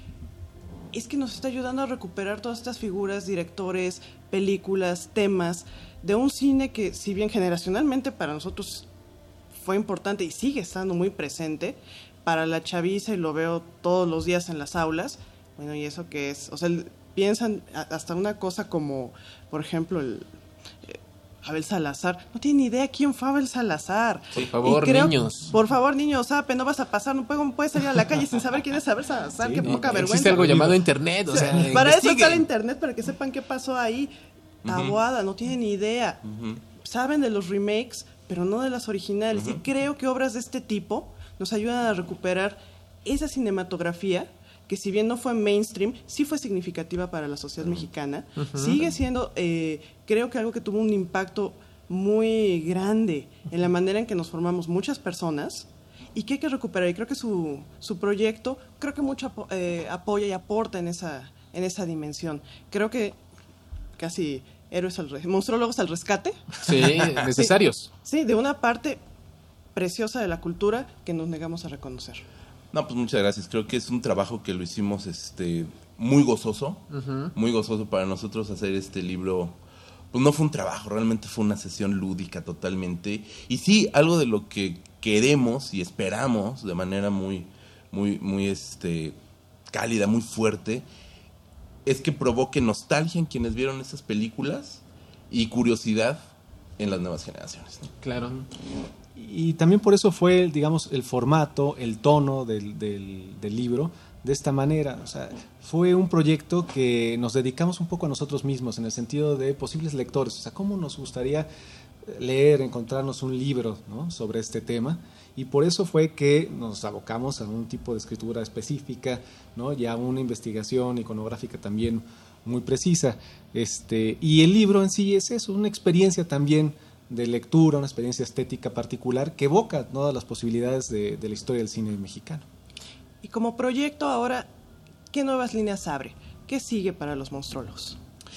es que nos está ayudando a recuperar todas estas figuras, directores, películas, temas de un cine que, si bien generacionalmente para nosotros fue importante y sigue estando muy presente, para la chaviza, y lo veo todos los días en las aulas, bueno, ¿y eso qué es? O sea, piensan hasta una cosa como, por ejemplo, Abel Salazar. No tienen ni idea quién fue Abel Salazar. Por favor, niños. Por favor, niños, Sape, no vas a pasar, no puedes salir a la calle sin saber quién es Abel Salazar. Sí, qué poca vergüenza. Existe algo llamado internet, o sea, para eso está el internet, para que sepan qué pasó ahí. Taboada, no tienen ni idea. Saben de los remakes, pero no de las originales. Y creo que obras de este tipo nos ayudan a recuperar esa cinematografía que, si bien no fue mainstream, sí fue significativa para la sociedad mexicana. Sigue siendo, creo que algo que tuvo un impacto muy grande en la manera en que nos formamos muchas personas, y que hay que recuperar. Y creo que su proyecto, creo que mucho apoya y aporta en esa dimensión. Creo que casi monstrólogos al rescate. Sí, necesarios. Sí, de una parte preciosa de la cultura que nos negamos a reconocer. No, pues muchas gracias. Creo que es un trabajo que lo hicimos muy gozoso, muy gozoso para nosotros hacer este libro. Pues no fue un trabajo, realmente fue una sesión lúdica totalmente. Y sí, algo de lo que queremos y esperamos de manera muy cálida, muy fuerte, es que provoque nostalgia en quienes vieron esas películas y curiosidad en las nuevas generaciones, ¿no? Claro. Y también por eso fue, digamos, el formato, el tono del libro de esta manera. O sea, fue un proyecto que nos dedicamos un poco a nosotros mismos, en el sentido de posibles lectores. O sea, cómo nos gustaría leer, encontrarnos un libro, ¿no?, sobre este tema. Y por eso fue que nos abocamos a un tipo de escritura específica, ¿no?, y a una investigación iconográfica también muy precisa. Y el libro en sí es eso, una experiencia también de lectura, una experiencia estética particular que evoca todas las posibilidades de la historia del cine mexicano. Y como proyecto ahora, ¿qué nuevas líneas abre? ¿Qué sigue para los monstrólogos?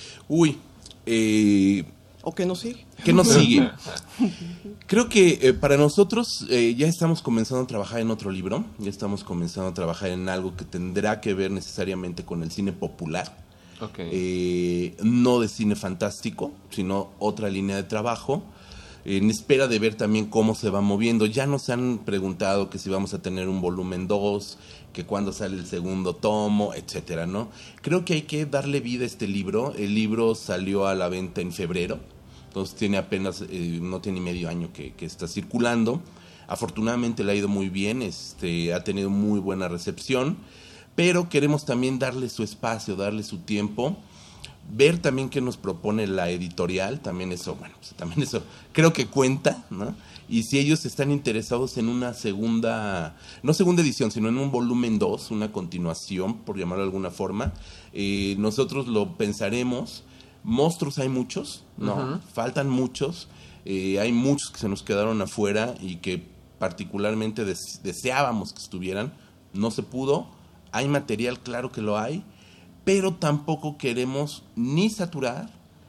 ¿O qué no sigue? ¿Qué nos sigue? Creo que para nosotros ya estamos comenzando a trabajar en otro libro, ya estamos comenzando a trabajar en algo que tendrá que ver necesariamente con el cine popular. Okay. No de cine fantástico, sino otra línea de trabajo, en espera de ver también cómo se va moviendo. Ya nos han preguntado que si vamos a tener un volumen 2, que cuándo sale el segundo tomo, etcétera, ¿no? Creo que hay que darle vida a este libro. El libro salió a la venta en febrero, entonces tiene apenas, no tiene ni medio año que está circulando. Afortunadamente le ha ido muy bien, ha tenido muy buena recepción, pero queremos también darle su espacio, darle su tiempo, ver también qué nos propone la editorial, también eso creo que cuenta, ¿no? Y si ellos están interesados en una no segunda edición, sino en un volumen 2, una continuación, por llamarlo de alguna forma, nosotros lo pensaremos. Monstruos hay muchos, ¿no? Faltan muchos, hay muchos que se nos quedaron afuera y que particularmente deseábamos que estuvieran, no se pudo. Hay material, claro que lo hay, pero tampoco queremos ni saturar,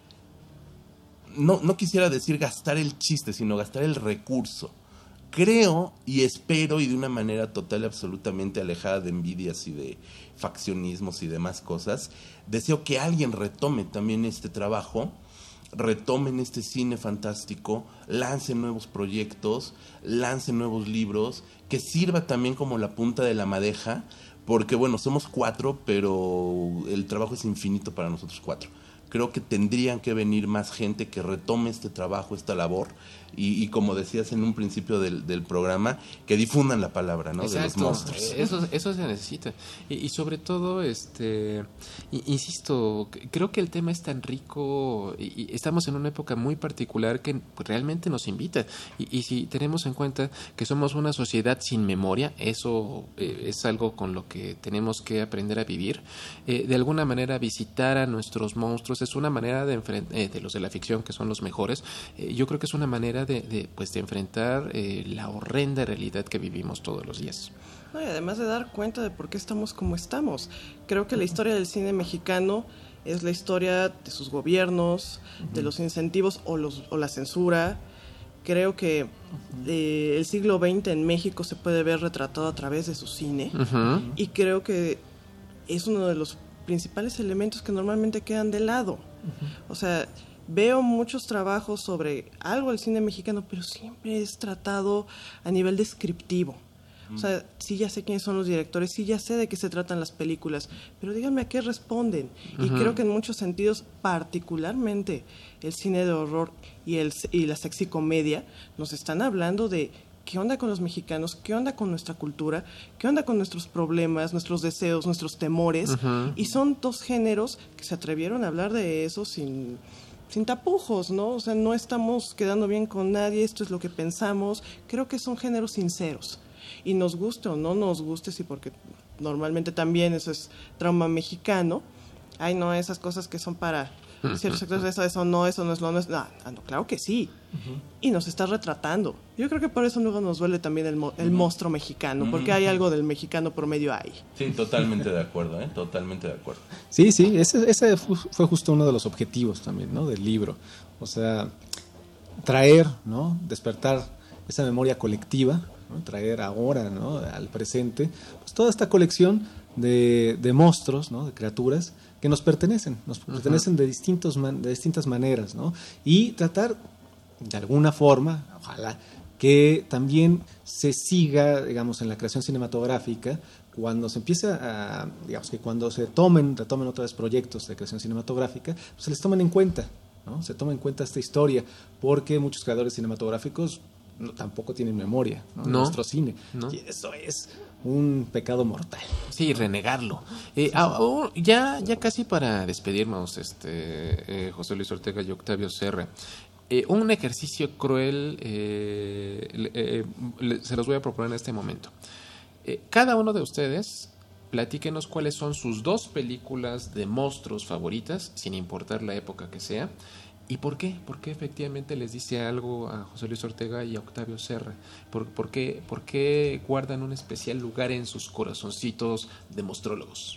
no quisiera decir gastar el chiste, sino gastar el recurso. Creo y espero, y de una manera total y absolutamente alejada de envidias y de faccionismos y demás cosas, deseo que alguien retome también este trabajo, retomen este cine fantástico, lancen nuevos proyectos, lancen nuevos libros, que sirva también como la punta de la madeja, porque bueno, somos 4, pero el trabajo es infinito para nosotros 4. creo que tendrían que venir más gente que retome este trabajo, esta labor, y como decías en un principio del programa, que difundan la palabra, ¿no? Exacto, de los monstruos. Eso se necesita. Y sobre todo, insisto, creo que el tema es tan rico y estamos en una época muy particular que realmente nos invita. Y si tenemos en cuenta que somos una sociedad sin memoria, eso es algo con lo que tenemos que aprender a vivir. De alguna manera, visitar a nuestros monstruos es una manera de los de la ficción, que son los mejores. Yo creo que es una manera de enfrentar la horrenda realidad que vivimos todos los días. No, y además de dar cuenta de por qué estamos como estamos. Creo que la historia del cine mexicano es la historia de sus gobiernos, de los incentivos o la censura. Creo que el siglo XX en México se puede ver retratado a través de su cine. Y creo que es uno de los principales elementos que normalmente quedan de lado. O sea, veo muchos trabajos sobre algo del cine mexicano, pero siempre es tratado a nivel descriptivo. O sea, sí ya sé quiénes son los directores, sí ya sé de qué se tratan las películas, pero díganme a qué responden. Y creo que en muchos sentidos, particularmente el cine de horror y la sexicomedia, nos están hablando de qué onda con los mexicanos, qué onda con nuestra cultura, qué onda con nuestros problemas, nuestros deseos, nuestros temores. Y son dos géneros que se atrevieron a hablar de eso sin tapujos, ¿no? O sea, no estamos quedando bien con nadie, esto es lo que pensamos. Creo que son géneros sinceros. Y nos guste o no nos guste, sí, porque normalmente también eso es trauma mexicano. Ay, no, esas cosas que son para ciertos sectores, eso no es lo no es. No, claro que sí. Y nos está retratando. Yo creo que por eso luego nos duele también el monstruo mexicano, porque hay algo del mexicano promedio ahí. Sí, totalmente de acuerdo, totalmente de acuerdo. Sí, ese fue justo uno de los objetivos también, ¿no? Del libro. O sea, traer, ¿no? Despertar esa memoria colectiva, ¿no? Traer ahora, ¿no? Al presente, pues toda esta colección de monstruos, ¿no? De criaturas que nos pertenecen de distintas maneras, ¿no? Y tratar de alguna forma, ojalá, que también se siga, digamos, en la creación cinematográfica, cuando se empieza a, digamos, que cuando se retomen otra vez proyectos de creación cinematográfica, pues se les tomen en cuenta, ¿no? Se toma en cuenta esta historia, porque muchos creadores cinematográficos tampoco tienen memoria, ¿no? Nuestro cine. No. Y eso es un pecado mortal. Sí, renegarlo. Ya casi para despedirnos, José Luis Ortega y Octavio Serra, un ejercicio cruel se los voy a proponer en este momento. Cada uno de ustedes, platíquenos cuáles son sus 2 películas de monstruos favoritas, sin importar la época que sea. ¿Y por qué? ¿Por qué efectivamente les dice algo a José Luis Ortega y a Octavio Serra? ¿Por qué guardan un especial lugar en sus corazoncitos de monstrólogos?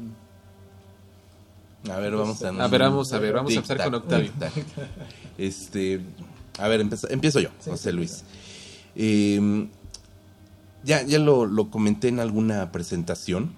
A ver, vamos a empezar con Octavio. A ver, empiezo yo, José Luis. Ya lo comenté en alguna presentación.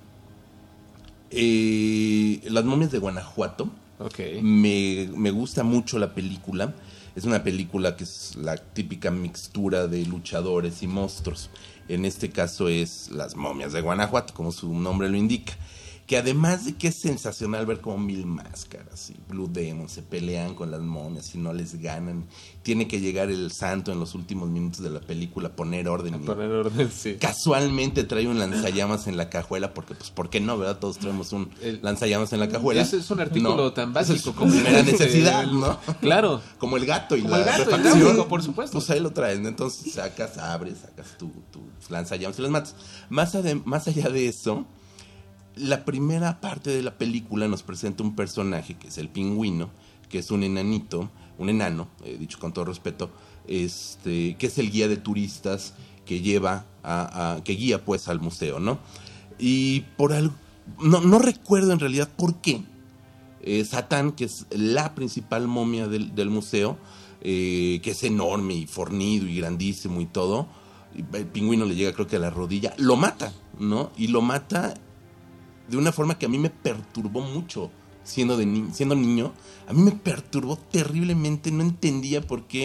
Las momias de Guanajuato. Okay. Me gusta mucho la película. Es una película que es la típica mixtura de luchadores y monstruos. En este caso es Las momias de Guanajuato, como su nombre lo indica. Que además de que es sensacional ver como 1000 máscaras y Blue Demon se pelean con las momias y no les ganan. Tiene que llegar el santo en los últimos minutos de la película a poner orden. Sí. Casualmente trae un lanzallamas en la cajuela, porque pues ¿por qué no, verdad? Todos traemos un lanzallamas en la cajuela. Ese es un artículo tan básico como primera necesidad, ¿no? Claro. Como el gato y como la refacción, por supuesto. Pues ahí lo traen, entonces abres, sacas tu lanzallamas y los matas. Más allá de eso, la primera parte de la película nos presenta un personaje que es el Pingüino, que es un enano, dicho con todo respeto, que es el guía de turistas que que guía pues al museo, ¿no? Y por algo, no recuerdo en realidad por qué, Satán, que es la principal momia del museo, que es enorme y fornido y grandísimo y todo, el Pingüino le llega creo que a la rodilla, lo mata, ¿no? Y lo mata de una forma que a mí me perturbó mucho. Siendo niño, a mí me perturbó terriblemente. No entendía por qué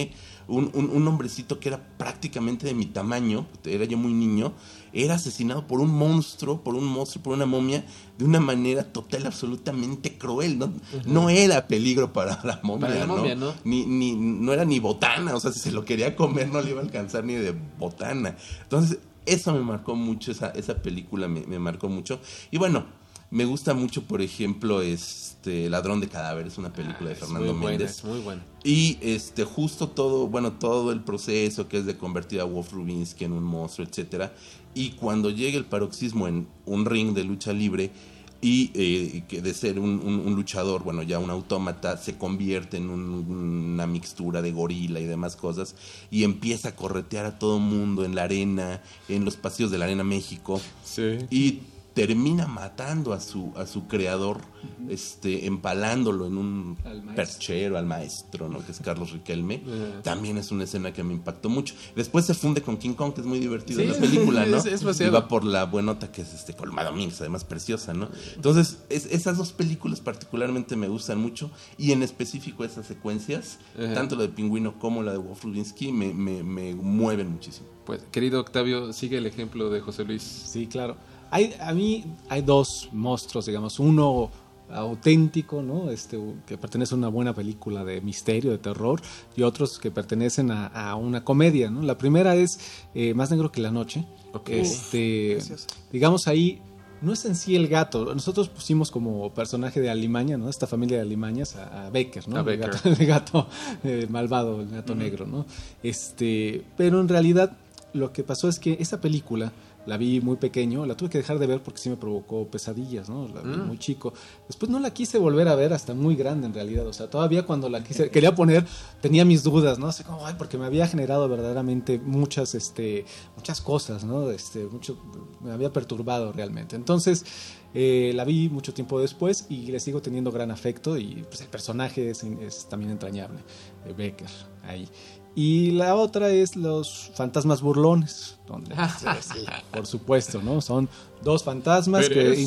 un hombrecito que era prácticamente de mi tamaño, era yo muy niño, era asesinado por un monstruo, por una momia, de una manera total, absolutamente cruel, ¿no? No era peligro para la momia, ¿no? No era ni botana, o sea, si se lo quería comer no le iba a alcanzar ni de botana. Entonces, eso me marcó mucho, esa película me marcó mucho. Y bueno, me gusta mucho, por ejemplo, Ladrón de Cadáveres, una película de Fernando Méndez. Es muy buena. Y justo todo el proceso que es de convertir a Wolf Rubinsky en un monstruo, etcétera. Y cuando llega el paroxismo en un ring de lucha libre y que de ser un luchador, bueno, ya un autómata, se convierte en una mixtura de gorila y demás cosas, y empieza a corretear a todo mundo en la arena, en los pasillos de la Arena México. Sí. Y termina matando a su creador, empalándolo en un perchero al maestro, ¿no? Que es Carlos Riquelme. También es una escena que me impactó mucho. Después se funde con King Kong, que es muy divertido en la película, ¿no? Y va por la buenota, que es Colma Domínguez, además preciosa, ¿no? Entonces, esas dos películas particularmente me gustan mucho, y en específico esas secuencias, tanto la de Pingüino como la de Wolf Rubinsky, me mueven muchísimo. Pues, querido Octavio, sigue el ejemplo de José Luis. Sí, claro. A mí hay dos monstruos, digamos, uno auténtico, ¿no? Que pertenece a una buena película de misterio, de terror, y otros que pertenecen a una comedia, ¿no? La primera es Más negro que la noche. Okay. Digamos, ahí no es en sí el gato. Nosotros pusimos como personaje de Alimaña, ¿no? Esta familia de Alimañas a Becker, ¿no? A Becker. El gato malvado, el gato negro, ¿no? Pero en realidad lo que pasó es que esa película la vi muy pequeño, la tuve que dejar de ver porque sí me provocó pesadillas, ¿no? La vi muy chico. Después no la quise volver a ver hasta muy grande, en realidad. O sea, todavía cuando la quería poner, tenía mis dudas, ¿no? Así como, porque me había generado verdaderamente muchas cosas, ¿no? Me había perturbado realmente. Entonces, la vi mucho tiempo después y le sigo teniendo gran afecto, y pues el personaje es también entrañable, Becker, ahí. Y la otra es Los fantasmas burlones, donde, sí, por supuesto, ¿no? Son dos fantasmas que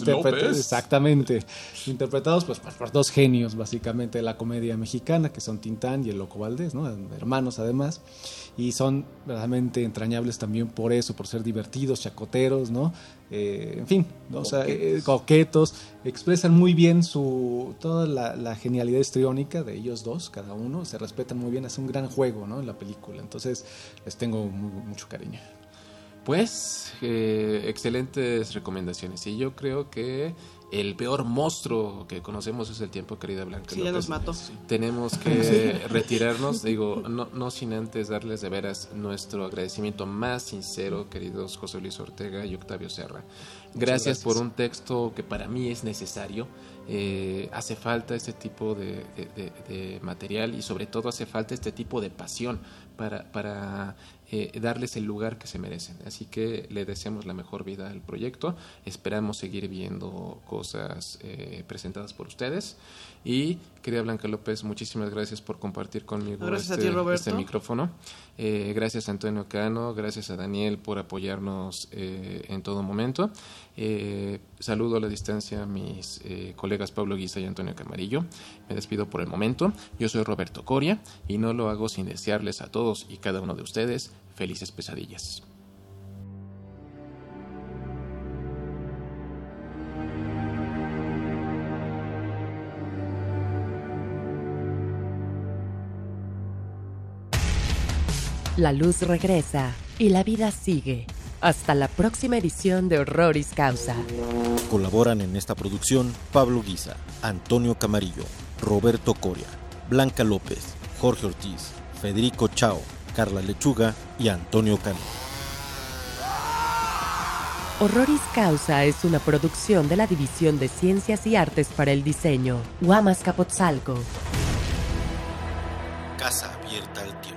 interpretados pues por dos genios, básicamente, de la comedia mexicana, que son Tintán y el Loco Valdés, ¿no? Hermanos, además, y son verdaderamente entrañables también por eso, por ser divertidos, chacoteros, ¿no? En fin, ¿no? O sea, coquetos, expresan muy bien toda la genialidad histriónica de ellos dos, cada uno, se respetan muy bien, hace un gran juego, ¿no? En la película, entonces les tengo mucho cariño. Pues, excelentes recomendaciones, y yo creo que el peor monstruo que conocemos es el tiempo, querida Blanca. Sí, ya nos mató. Tenemos que retirarnos, no sin antes darles de veras nuestro agradecimiento más sincero, queridos José Luis Ortega y Octavio Serra. Gracias por un texto que para mí es necesario. Hace falta este tipo de material, y sobre todo hace falta este tipo de pasión para darles el lugar que se merecen. Así que le deseamos la mejor vida al proyecto. Esperamos seguir viendo cosas presentadas por ustedes. Y, querida Blanca López, muchísimas gracias por compartir conmigo este micrófono. Gracias a Antonio Cano, gracias a Daniel por apoyarnos en todo momento. Saludo a la distancia a mis colegas Pablo Guisa y Antonio Camarillo. Me despido por el momento. Yo soy Roberto Coria, y no lo hago sin desearles a todos y cada uno de ustedes felices pesadillas. La luz regresa y la vida sigue. Hasta la próxima edición de Horroris Causa. Colaboran en esta producción Pablo Guisa, Antonio Camarillo, Roberto Coria, Blanca López, Jorge Ortiz, Federico Chao, Carla Lechuga y Antonio Cano. Horroris Causa es una producción de la División de Ciencias y Artes para el Diseño, UAM Azcapotzalco. Casa abierta al tiempo.